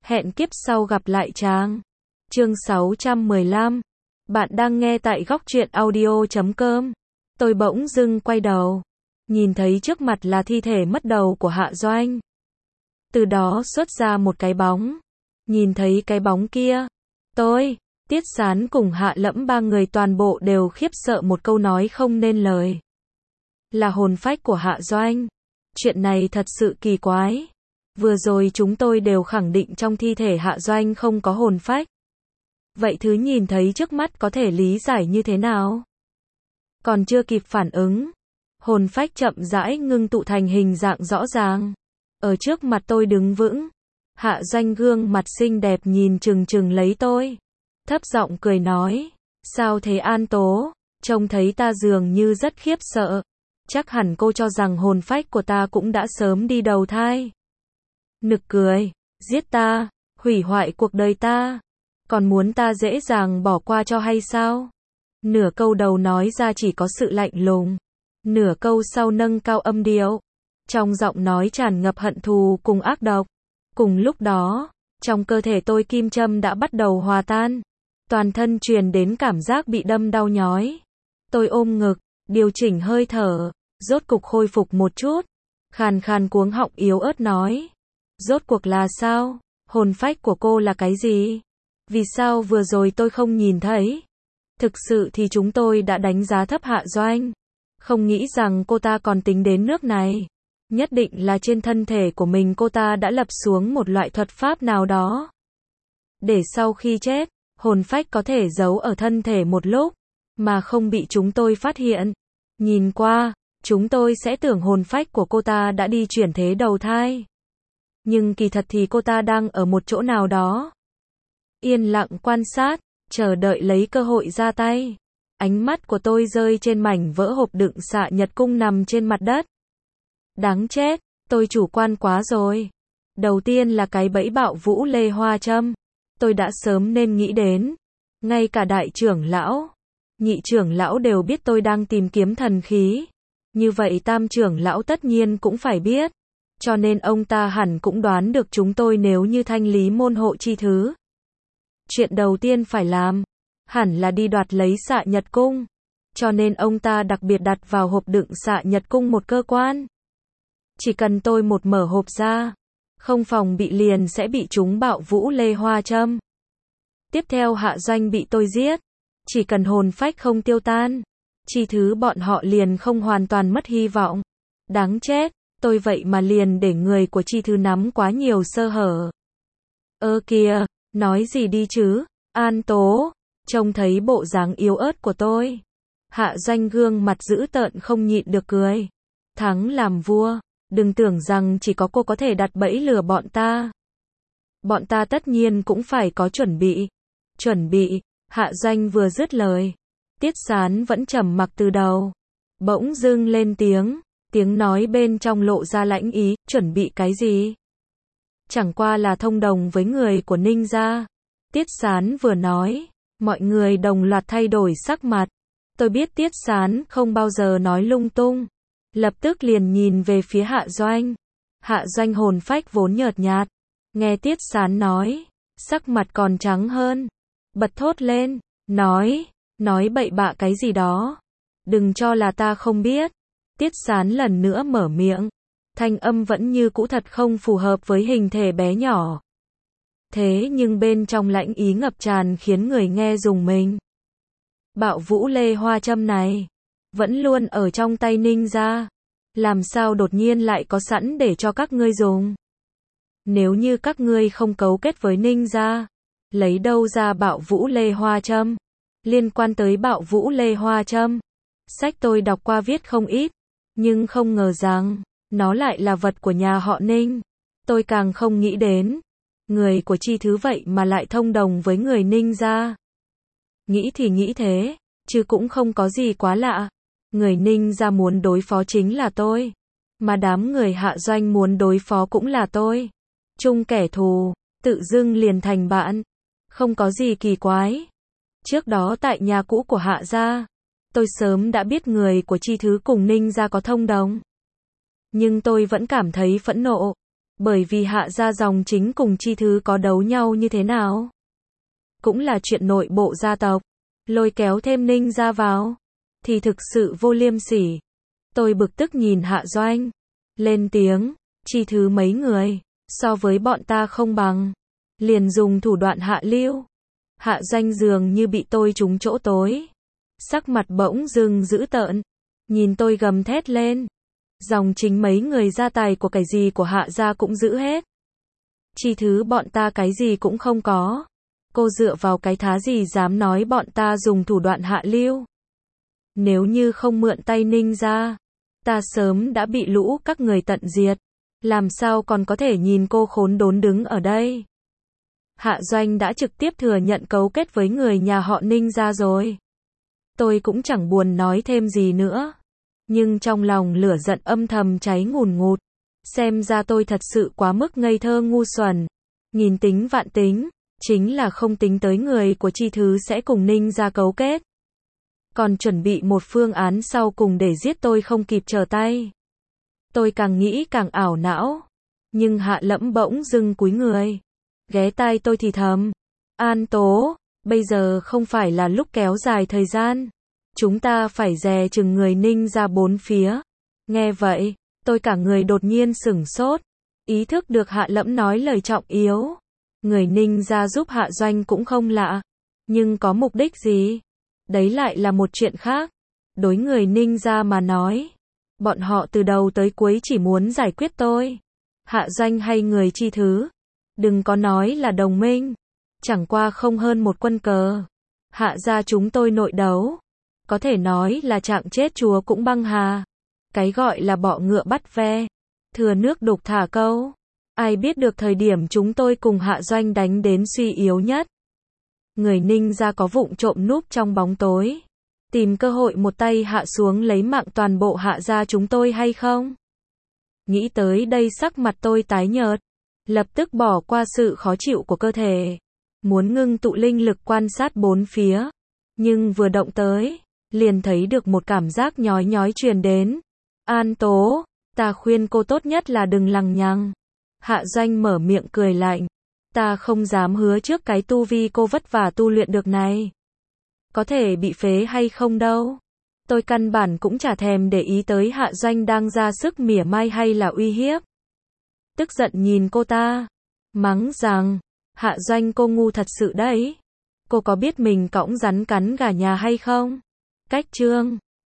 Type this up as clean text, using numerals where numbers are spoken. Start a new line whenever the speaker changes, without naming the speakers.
Hẹn kiếp sau gặp lại chàng. Chương 615. Bạn đang nghe tại góc truyện audio.com. Tôi bỗng dưng quay đầu, nhìn thấy trước mặt là thi thể mất đầu của Hạ Doanh. Từ đó xuất ra một cái bóng. Nhìn thấy cái bóng kia, tôi, Tiết Sán cùng Hạ Lẫm ba người toàn bộ đều khiếp sợ một câu nói không nên lời. Là hồn phách của Hạ Doanh. Chuyện này thật sự kỳ quái. Vừa rồi chúng tôi đều khẳng định trong thi thể Hạ Doanh không có hồn phách. Vậy thứ nhìn thấy trước mắt có thể lý giải như thế nào? Còn chưa kịp phản ứng, hồn phách chậm rãi ngưng tụ thành hình dạng rõ ràng. Ở trước mặt tôi đứng vững. Hạ Doanh gương mặt xinh đẹp nhìn chừng chừng lấy tôi. Thấp giọng cười nói, sao thế An Tố, trông thấy ta dường như rất khiếp sợ. Chắc hẳn cô cho rằng hồn phách của ta cũng đã sớm đi đầu thai. Nực cười, giết ta, hủy hoại cuộc đời ta, còn muốn ta dễ dàng bỏ qua cho hay sao? Nửa câu đầu nói ra chỉ có sự lạnh lùng, nửa câu sau nâng cao âm điệu, trong giọng nói tràn ngập hận thù cùng ác độc. Cùng lúc đó, trong cơ thể tôi kim châm đã bắt đầu hòa tan, toàn thân truyền đến cảm giác bị đâm đau nhói. Tôi ôm ngực, điều chỉnh hơi thở, rốt cục khôi phục một chút, khàn khàn cuống họng yếu ớt nói. Rốt cuộc là sao? Hồn phách của cô là cái gì? Vì sao vừa rồi tôi không nhìn thấy? Thực sự thì chúng tôi đã đánh giá thấp Hạ Doanh. Không nghĩ rằng cô ta còn tính đến nước này. Nhất định là trên thân thể của mình cô ta đã lập xuống một loại thuật pháp nào đó. Để sau khi chết, hồn phách có thể giấu ở thân thể một lúc, mà không bị chúng tôi phát hiện. Nhìn qua, chúng tôi sẽ tưởng hồn phách của cô ta đã đi chuyển thế đầu thai. Nhưng kỳ thật thì cô ta đang ở một chỗ nào đó. Yên lặng quan sát, chờ đợi lấy cơ hội ra tay. Ánh mắt của tôi rơi trên mảnh vỡ hộp đựng xạ nhật cung nằm trên mặt đất. Đáng chết, tôi chủ quan quá rồi. Đầu tiên là cái bẫy Bạo Vũ Lê Hoa Châm. Tôi đã sớm nên nghĩ đến. Ngay cả đại trưởng lão, nhị trưởng lão đều biết tôi đang tìm kiếm thần khí. Như vậy tam trưởng lão tất nhiên cũng phải biết. Cho nên ông ta hẳn cũng đoán được chúng tôi nếu như thanh lý môn hộ chi thứ. Chuyện đầu tiên phải làm, hẳn là đi đoạt lấy xạ nhật cung. Cho nên ông ta đặc biệt đặt vào hộp đựng xạ nhật cung một cơ quan. Chỉ cần tôi một mở hộp ra, không phòng bị liền sẽ bị chúng Bạo Vũ Lê Hoa Châm. Tiếp theo Hạ Doanh bị tôi giết. Chỉ cần hồn phách không tiêu tan, chi thứ bọn họ liền không hoàn toàn mất hy vọng. Đáng chết, tôi vậy mà liền để người của chi thứ nắm quá nhiều sơ hở. Ơ kìa, nói gì đi chứ, An Tố, trông thấy bộ dáng yếu ớt của tôi. Hạ Doanh gương mặt dữ tợn không nhịn được cười. Thắng làm vua, đừng tưởng rằng chỉ có cô có thể đặt bẫy lừa bọn ta. Bọn ta tất nhiên cũng phải có chuẩn bị. Chuẩn bị, Hạ Doanh vừa dứt lời. Tiết Sán vẫn trầm mặc từ đầu. Bỗng dưng lên tiếng. Tiếng nói bên trong lộ ra lãnh ý, chuẩn bị cái gì? Chẳng qua là thông đồng với người của Ninh gia. Tiết Sán vừa nói, mọi người đồng loạt thay đổi sắc mặt. Tôi biết Tiết Sán không bao giờ nói lung tung. Lập tức liền nhìn về phía Hạ Doanh. Hạ Doanh hồn phách vốn nhợt nhạt. Nghe Tiết Sán nói, sắc mặt còn trắng hơn. Bật thốt lên, nói bậy bạ cái gì đó. Đừng cho là ta không biết. Tiết Sán lần nữa mở miệng. Thanh âm vẫn như cũ thật không phù hợp với hình thể bé nhỏ. Thế nhưng bên trong lãnh ý ngập tràn khiến người nghe rùng mình. Bạo Vũ Lê Hoa Châm này, vẫn luôn ở trong tay Ninh gia. Làm sao đột nhiên lại có sẵn để cho các ngươi dùng? Nếu như các ngươi không cấu kết với Ninh gia, lấy đâu ra Bạo Vũ Lê Hoa Châm? Liên quan tới Bạo Vũ Lê Hoa Châm, sách tôi đọc qua viết không ít. Nhưng không ngờ rằng, nó lại là vật của nhà họ Ninh. Tôi càng không nghĩ đến, người của chi thứ vậy mà lại thông đồng với người Ninh gia. Nghĩ thì nghĩ thế, chứ cũng không có gì quá lạ. Người Ninh gia muốn đối phó chính là tôi. Mà đám người Hạ Doanh muốn đối phó cũng là tôi. Chung kẻ thù, tự dưng liền thành bạn. Không có gì kỳ quái. Trước đó tại nhà cũ của Hạ gia, tôi sớm đã biết người của chi thứ cùng Ninh gia có thông đồng. Nhưng tôi vẫn cảm thấy phẫn nộ. Bởi vì Hạ gia dòng chính cùng Chi Thứ có đấu nhau như thế nào. Cũng là chuyện nội bộ gia tộc. Lôi kéo thêm Ninh gia vào. Thì thực sự vô liêm sỉ. Tôi bực tức nhìn Hạ Doanh. Lên tiếng, Chi Thứ mấy người. So với bọn ta không bằng. Liền dùng thủ đoạn hạ lưu. Hạ Doanh dường như bị tôi trúng chỗ tối. Sắc mặt bỗng dưng dữ tợn. Nhìn tôi gầm thét lên. Dòng chính mấy người gia tài của cái gì của Hạ gia cũng giữ hết. Chi Thứ bọn ta cái gì cũng không có. Cô dựa vào cái thá gì dám nói bọn ta dùng thủ đoạn hạ lưu. Nếu như không mượn tay Ninh gia, ta sớm đã bị lũ các người tận diệt. Làm sao còn có thể nhìn cô khốn đốn đứng ở đây. Hạ Doanh đã trực tiếp thừa nhận cấu kết với người nhà họ Ninh gia rồi. Tôi cũng chẳng buồn nói thêm gì nữa. Nhưng trong lòng lửa giận âm thầm cháy ngùn ngụt. Xem ra tôi thật sự quá mức ngây thơ ngu xuẩn. Nghìn tính vạn tính, chính là không tính tới người của Chi Thứ sẽ cùng Ninh gia cấu kết. Còn chuẩn bị một phương án sau cùng để giết tôi không kịp trở tay. Tôi càng nghĩ càng ảo não. Nhưng Hạ Lẫm bỗng dưng cúi người. Ghé tai tôi thì thầm. An Tố, bây giờ không phải là lúc kéo dài thời gian. Chúng ta phải dè chừng người Ninh gia bốn phía. Nghe vậy, tôi cả người đột nhiên sửng sốt. Ý thức được Hạ Lẫm nói lời trọng yếu. Người Ninh gia giúp Hạ Doanh cũng không lạ. Nhưng có mục đích gì? Đấy lại là một chuyện khác. Đối người Ninh gia mà nói. Bọn họ từ đầu tới cuối chỉ muốn giải quyết tôi. Hạ Doanh hay người Chi Thứ. Đừng có nói là đồng minh. Chẳng qua không hơn một quân cờ. Hạ gia chúng tôi nội đấu. Có thể nói là trạng chết chúa cũng băng hà. Cái gọi là bọ ngựa bắt ve. Thừa nước đục thả câu. Ai biết được thời điểm chúng tôi cùng Hạ Doanh đánh đến suy yếu nhất. Người Ninh gia có vụng trộm núp trong bóng tối. Tìm cơ hội một tay hạ xuống lấy mạng toàn bộ Hạ gia chúng tôi hay không? Nghĩ tới đây sắc mặt tôi tái nhợt. Lập tức bỏ qua sự khó chịu của cơ thể. Muốn ngưng tụ linh lực quan sát bốn phía. Nhưng vừa động tới, liền thấy được một cảm giác nhói nhói truyền đến. An Tố, ta khuyên cô tốt nhất là đừng lằng nhằng. Hạ Doanh mở miệng cười lạnh. Ta không dám hứa trước cái tu vi cô vất vả tu luyện được này. Có thể bị phế hay không đâu. Tôi căn bản cũng chả thèm để ý tới Hạ Doanh đang ra sức mỉa mai hay là uy hiếp. Tức giận nhìn cô ta. Mắng rằng, Hạ Doanh cô ngu thật sự đấy. Cô có biết mình cõng rắn cắn gà nhà hay không? Cách chương